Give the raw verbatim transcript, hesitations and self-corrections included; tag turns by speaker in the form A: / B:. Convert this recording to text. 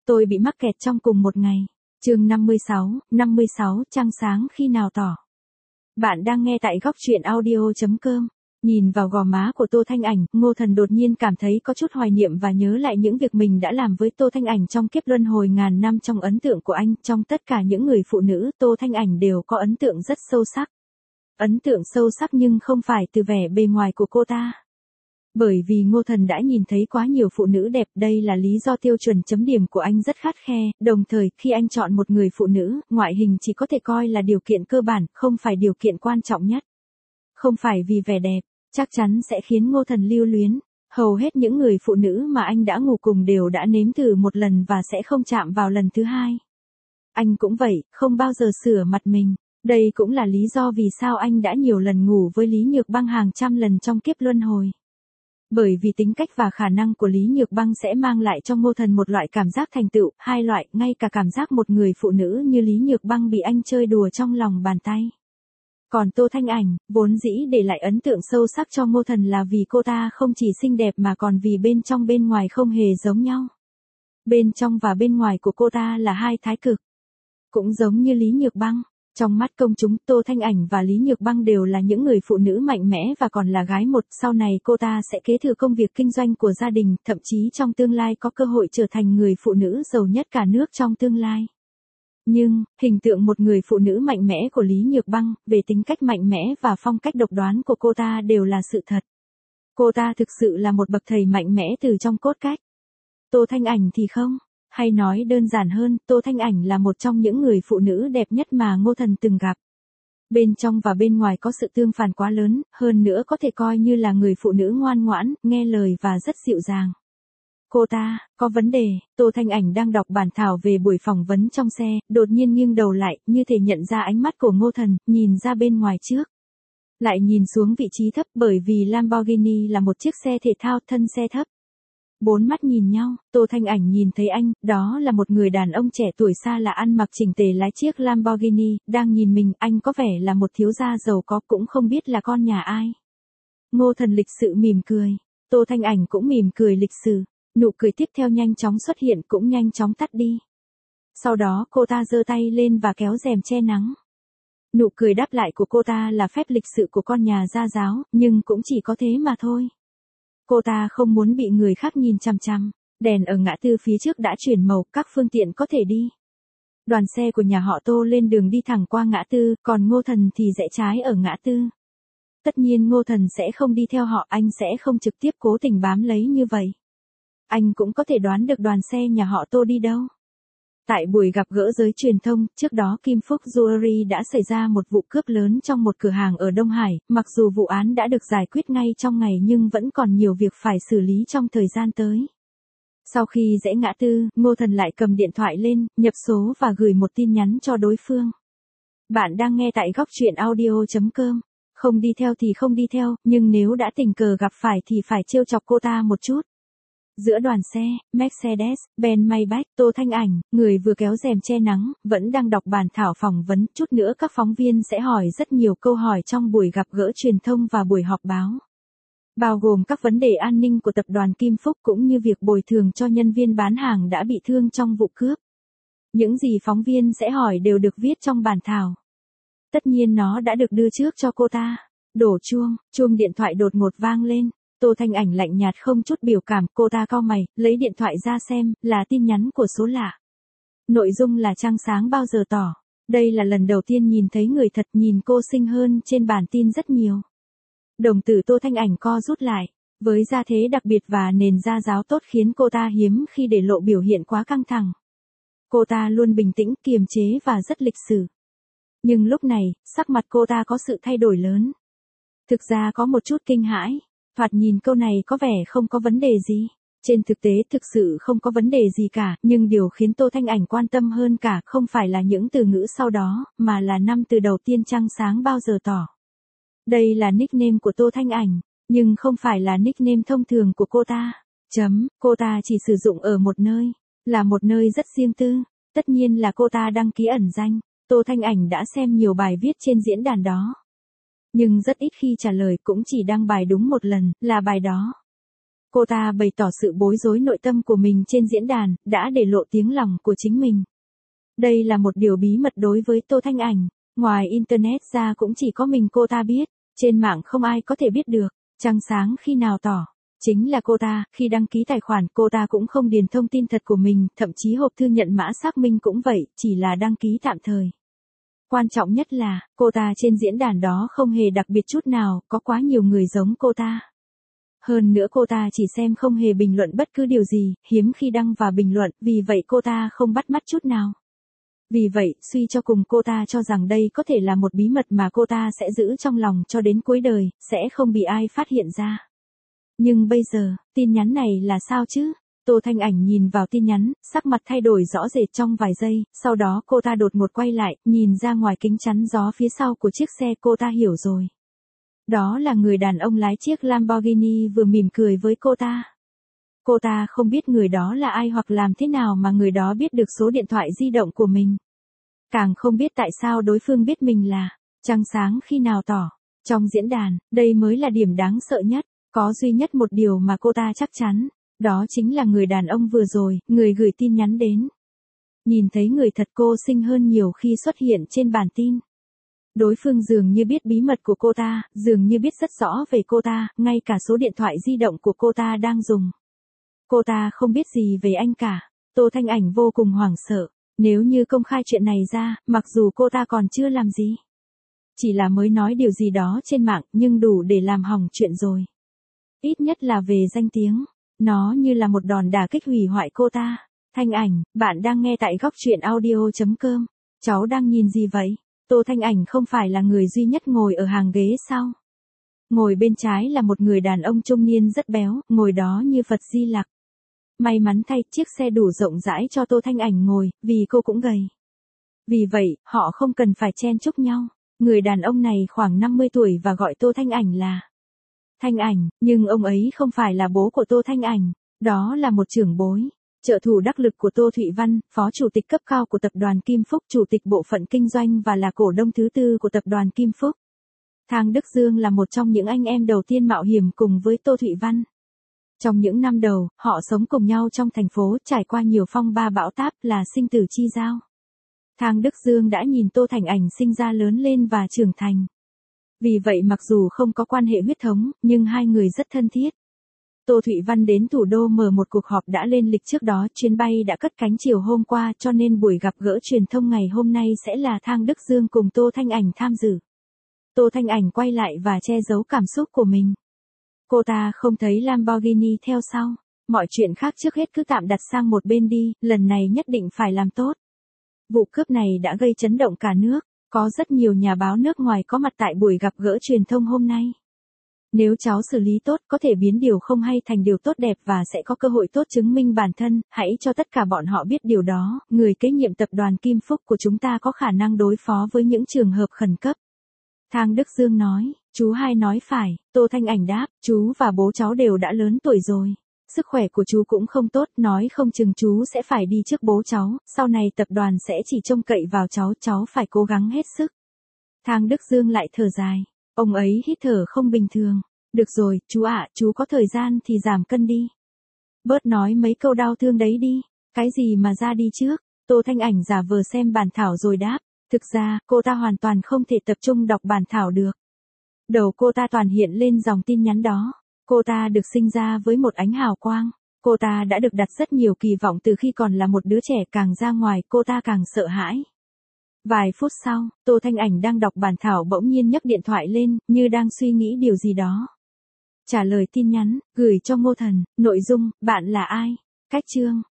A: Tôi bị mắc kẹt trong cùng một ngày. Chương năm mươi sáu, năm mươi sáu, trăng sáng khi nào tỏ. Bạn đang nghe tại góc truyện audio chấm com. Nhìn vào gò má của Tô Thanh Ảnh, Ngô Thần đột nhiên cảm thấy có chút hoài niệm và nhớ lại những việc mình đã làm với Tô Thanh Ảnh trong kiếp luân hồi ngàn năm. Trong ấn tượng của anh, trong tất cả những người phụ nữ, Tô Thanh Ảnh đều có ấn tượng rất sâu sắc. Ấn tượng sâu sắc nhưng không phải từ vẻ bề ngoài của cô ta. Bởi vì Ngô Thần đã nhìn thấy quá nhiều phụ nữ đẹp, đây là lý do tiêu chuẩn chấm điểm của anh rất khắt khe, đồng thời khi anh chọn một người phụ nữ, ngoại hình chỉ có thể coi là điều kiện cơ bản, không phải điều kiện quan trọng nhất. Không phải vì vẻ đẹp, chắc chắn sẽ khiến Ngô Thần lưu luyến. Hầu hết những người phụ nữ mà anh đã ngủ cùng đều đã nếm thử một lần và sẽ không chạm vào lần thứ hai. Anh cũng vậy, không bao giờ sửa mặt mình. Đây cũng là lý do vì sao anh đã nhiều lần ngủ với Lý Nhược Băng hàng trăm lần trong kiếp luân hồi. Bởi vì tính cách và khả năng của Lý Nhược Băng sẽ mang lại cho Ngô Thần một loại cảm giác thành tựu, hai loại, ngay cả cảm giác một người phụ nữ như Lý Nhược Băng bị anh chơi đùa trong lòng bàn tay. Còn Tô Thanh Ảnh, vốn dĩ để lại ấn tượng sâu sắc cho Ngô Thần là vì cô ta không chỉ xinh đẹp mà còn vì bên trong bên ngoài không hề giống nhau. Bên trong và bên ngoài của cô ta là hai thái cực. Cũng giống như Lý Nhược Băng. Trong mắt công chúng, Tô Thanh Ảnh và Lý Nhược Băng đều là những người phụ nữ mạnh mẽ và còn là gái một. Sau này cô ta sẽ kế thừa công việc kinh doanh của gia đình, thậm chí trong tương lai có cơ hội trở thành người phụ nữ giàu nhất cả nước trong tương lai. Nhưng, hình tượng một người phụ nữ mạnh mẽ của Lý Nhược Băng, về tính cách mạnh mẽ và phong cách độc đoán của cô ta đều là sự thật. Cô ta thực sự là một bậc thầy mạnh mẽ từ trong cốt cách. Tô Thanh Ảnh thì không. Hay nói đơn giản hơn, Tô Thanh Ảnh là một trong những người phụ nữ đẹp nhất mà Ngô Thần từng gặp. Bên trong và bên ngoài có sự tương phản quá lớn, hơn nữa có thể coi như là người phụ nữ ngoan ngoãn, nghe lời và rất dịu dàng. Cô ta, có vấn đề. Tô Thanh Ảnh đang đọc bản thảo về buổi phỏng vấn trong xe, đột nhiên nghiêng đầu lại, như thể nhận ra ánh mắt của Ngô Thần, nhìn ra bên ngoài trước. Lại nhìn xuống vị trí thấp bởi vì Lamborghini là một chiếc xe thể thao thân xe thấp. Bốn mắt nhìn nhau, Tô Thanh Ảnh nhìn thấy anh, đó là một người đàn ông trẻ tuổi xa lạ ăn mặc chỉnh tề lái chiếc Lamborghini, đang nhìn mình, anh có vẻ là một thiếu gia giàu có cũng không biết là con nhà ai. Ngô Thần lịch sự mỉm cười, Tô Thanh Ảnh cũng mỉm cười lịch sự, nụ cười tiếp theo nhanh chóng xuất hiện cũng nhanh chóng tắt đi. Sau đó cô ta giơ tay lên và kéo rèm che nắng. Nụ cười đáp lại của cô ta là phép lịch sự của con nhà gia giáo, nhưng cũng chỉ có thế mà thôi. Cô ta không muốn bị người khác nhìn chằm chằm. Đèn ở ngã tư phía trước đã chuyển màu, các phương tiện có thể đi. Đoàn xe của nhà họ Tô lên đường đi thẳng qua ngã tư, còn Ngô Thần thì rẽ trái ở ngã tư. Tất nhiên Ngô Thần sẽ không đi theo họ, anh sẽ không trực tiếp cố tình bám lấy như vậy. Anh cũng có thể đoán được đoàn xe nhà họ Tô đi đâu. Tại buổi gặp gỡ giới truyền thông, trước đó Kim Phúc Jewelry đã xảy ra một vụ cướp lớn trong một cửa hàng ở Đông Hải, mặc dù vụ án đã được giải quyết ngay trong ngày nhưng vẫn còn nhiều việc phải xử lý trong thời gian tới. Sau khi rẽ ngã tư, Ngô Thần lại cầm điện thoại lên, nhập số và gửi một tin nhắn cho đối phương. Bạn đang nghe tại góc truyện audio chấm com. Không đi theo thì không đi theo, nhưng nếu đã tình cờ gặp phải thì phải trêu chọc cô ta một chút. Giữa đoàn xe, Mercedes-Benz Maybach, Tô Thanh Ảnh, người vừa kéo rèm che nắng, vẫn đang đọc bản thảo phỏng vấn, chút nữa các phóng viên sẽ hỏi rất nhiều câu hỏi trong buổi gặp gỡ truyền thông và buổi họp báo. Bao gồm các vấn đề an ninh của tập đoàn Kim Phúc cũng như việc bồi thường cho nhân viên bán hàng đã bị thương trong vụ cướp. Những gì phóng viên sẽ hỏi đều được viết trong bản thảo. Tất nhiên nó đã được đưa trước cho cô ta. Đổ chuông, chuông điện thoại đột ngột vang lên. Tô Thanh Ảnh lạnh nhạt không chút biểu cảm, cô ta cau mày, lấy điện thoại ra xem, là tin nhắn của số lạ. Nội dung là trăng sáng bao giờ tỏ. Đây là lần đầu tiên nhìn thấy người thật, nhìn cô xinh hơn trên bản tin rất nhiều. Đồng tử Tô Thanh Ảnh co rút lại, với gia thế đặc biệt và nền da giáo tốt khiến cô ta hiếm khi để lộ biểu hiện quá căng thẳng. Cô ta luôn bình tĩnh, kiềm chế và rất lịch sự. Nhưng lúc này, sắc mặt cô ta có sự thay đổi lớn. Thực ra có một chút kinh hãi. Thoạt nhìn câu này có vẻ không có vấn đề gì. Trên thực tế thực sự không có vấn đề gì cả, nhưng điều khiến Tô Thanh Ảnh quan tâm hơn cả không phải là những từ ngữ sau đó, mà là năm từ đầu tiên trăng sáng bao giờ tỏ. Đây là nickname của Tô Thanh Ảnh, nhưng không phải là nickname thông thường của cô ta. Chấm, cô ta chỉ sử dụng ở một nơi, là một nơi rất riêng tư. Tất nhiên là cô ta đăng ký ẩn danh. Tô Thanh Ảnh đã xem nhiều bài viết trên diễn đàn đó. Nhưng rất ít khi trả lời, cũng chỉ đăng bài đúng một lần, là bài đó. Cô ta bày tỏ sự bối rối nội tâm của mình trên diễn đàn, đã để lộ tiếng lòng của chính mình. Đây là một điều bí mật đối với Tô Thanh Ảnh, ngoài Internet ra cũng chỉ có mình cô ta biết, trên mạng không ai có thể biết được, trăng sáng khi nào tỏ. Chính là cô ta, khi đăng ký tài khoản cô ta cũng không điền thông tin thật của mình, thậm chí hộp thư nhận mã xác minh cũng vậy, chỉ là đăng ký tạm thời. Quan trọng nhất là, cô ta trên diễn đàn đó không hề đặc biệt chút nào, có quá nhiều người giống cô ta. Hơn nữa cô ta chỉ xem không hề bình luận bất cứ điều gì, hiếm khi đăng và bình luận, vì vậy cô ta không bắt mắt chút nào. Vì vậy, suy cho cùng cô ta cho rằng đây có thể là một bí mật mà cô ta sẽ giữ trong lòng cho đến cuối đời, sẽ không bị ai phát hiện ra. Nhưng bây giờ, tin nhắn này là sao chứ? Tô Thanh Ảnh nhìn vào tin nhắn, sắc mặt thay đổi rõ rệt trong vài giây, sau đó cô ta đột ngột quay lại, nhìn ra ngoài kính chắn gió phía sau của chiếc xe, cô ta hiểu rồi. Đó là người đàn ông lái chiếc Lamborghini vừa mỉm cười với cô ta. Cô ta không biết người đó là ai hoặc làm thế nào mà người đó biết được số điện thoại di động của mình. Càng không biết tại sao đối phương biết mình là trăng sáng khi nào tỏ. Trong diễn đàn, đây mới là điểm đáng sợ nhất. Có duy nhất một điều mà cô ta chắc chắn, đó chính là người đàn ông vừa rồi, người gửi tin nhắn đến. Nhìn thấy người thật cô xinh hơn nhiều khi xuất hiện trên bản tin. Đối phương dường như biết bí mật của cô ta, dường như biết rất rõ về cô ta, ngay cả số điện thoại di động của cô ta đang dùng. Cô ta không biết gì về anh cả. Tô Thanh Ảnh vô cùng hoảng sợ. Nếu như công khai chuyện này ra, mặc dù cô ta còn chưa làm gì. Chỉ là mới nói điều gì đó trên mạng, nhưng đủ để làm hỏng chuyện rồi. Ít nhất là về danh tiếng. Nó như là một đòn đả kích hủy hoại cô ta. Thanh Ảnh, bạn đang nghe tại góc truyện audio chấm com. Cháu đang nhìn gì vậy? Tô Thanh Ảnh không phải là người duy nhất ngồi ở hàng ghế sau. Ngồi bên trái là một người đàn ông trung niên rất béo, ngồi đó như Phật Di Lặc. May mắn thay, chiếc xe đủ rộng rãi cho Tô Thanh Ảnh ngồi, vì cô cũng gầy. Vì vậy, họ không cần phải chen chúc nhau. Người đàn ông này khoảng năm mươi tuổi và gọi Tô Thanh Ảnh là Thanh Ảnh, nhưng ông ấy không phải là bố của Tô Thanh Ảnh, đó là một trưởng bối. Trợ thủ đắc lực của Tô Thụy Văn, phó chủ tịch cấp cao của tập đoàn Kim Phúc, chủ tịch bộ phận kinh doanh và là cổ đông thứ tư của tập đoàn Kim Phúc. Thang Đức Dương là một trong những anh em đầu tiên mạo hiểm cùng với Tô Thụy Văn. Trong những năm đầu, họ sống cùng nhau trong thành phố, trải qua nhiều phong ba bão táp, là sinh tử chi giao. Thang Đức Dương đã nhìn Tô Thanh Ảnh sinh ra lớn lên và trưởng thành. Vì vậy mặc dù không có quan hệ huyết thống, nhưng hai người rất thân thiết. Tô Thụy Văn đến thủ đô mở một cuộc họp đã lên lịch trước đó, chuyến bay đã cất cánh chiều hôm qua, cho nên buổi gặp gỡ truyền thông ngày hôm nay sẽ là Thang Đức Dương cùng Tô Thanh Ảnh tham dự. Tô Thanh Ảnh quay lại và che giấu cảm xúc của mình. Cô ta không thấy Lamborghini theo sau. Mọi chuyện khác trước hết cứ tạm đặt sang một bên đi, lần này nhất định phải làm tốt. Vụ cướp này đã gây chấn động cả nước. Có rất nhiều nhà báo nước ngoài có mặt tại buổi gặp gỡ truyền thông hôm nay. Nếu cháu xử lý tốt, có thể biến điều không hay thành điều tốt đẹp và sẽ có cơ hội tốt chứng minh bản thân, hãy cho tất cả bọn họ biết điều đó. Người kế nhiệm tập đoàn Kim Phúc của chúng ta có khả năng đối phó với những trường hợp khẩn cấp. Thang Đức Dương nói, chú hai nói phải. Tô Thanh Ảnh đáp, chú và bố cháu đều đã lớn tuổi rồi. Sức khỏe của chú cũng không tốt, nói không chừng chú sẽ phải đi trước bố cháu, sau này tập đoàn sẽ chỉ trông cậy vào cháu, cháu phải cố gắng hết sức. Thang Đức Dương lại thở dài, ông ấy hít thở không bình thường. Được rồi, chú ạ, chú có thời gian thì giảm cân đi. Bớt nói mấy câu đau thương đấy đi, cái gì mà ra đi trước. Tô Thanh Ảnh giả vờ xem bản thảo rồi đáp, thực ra, cô ta hoàn toàn không thể tập trung đọc bản thảo được. Đầu cô ta toàn hiện lên dòng tin nhắn đó. Cô ta được sinh ra với một ánh hào quang. Cô ta đã được đặt rất nhiều kỳ vọng từ khi còn là một đứa trẻ, càng ra ngoài cô ta càng sợ hãi. Vài phút sau, Tô Thanh Ảnh đang đọc bản thảo bỗng nhiên nhấc điện thoại lên, như đang suy nghĩ điều gì đó. Trả lời tin nhắn, gửi cho Ngô Thần, nội dung, bạn là ai? Cách chương,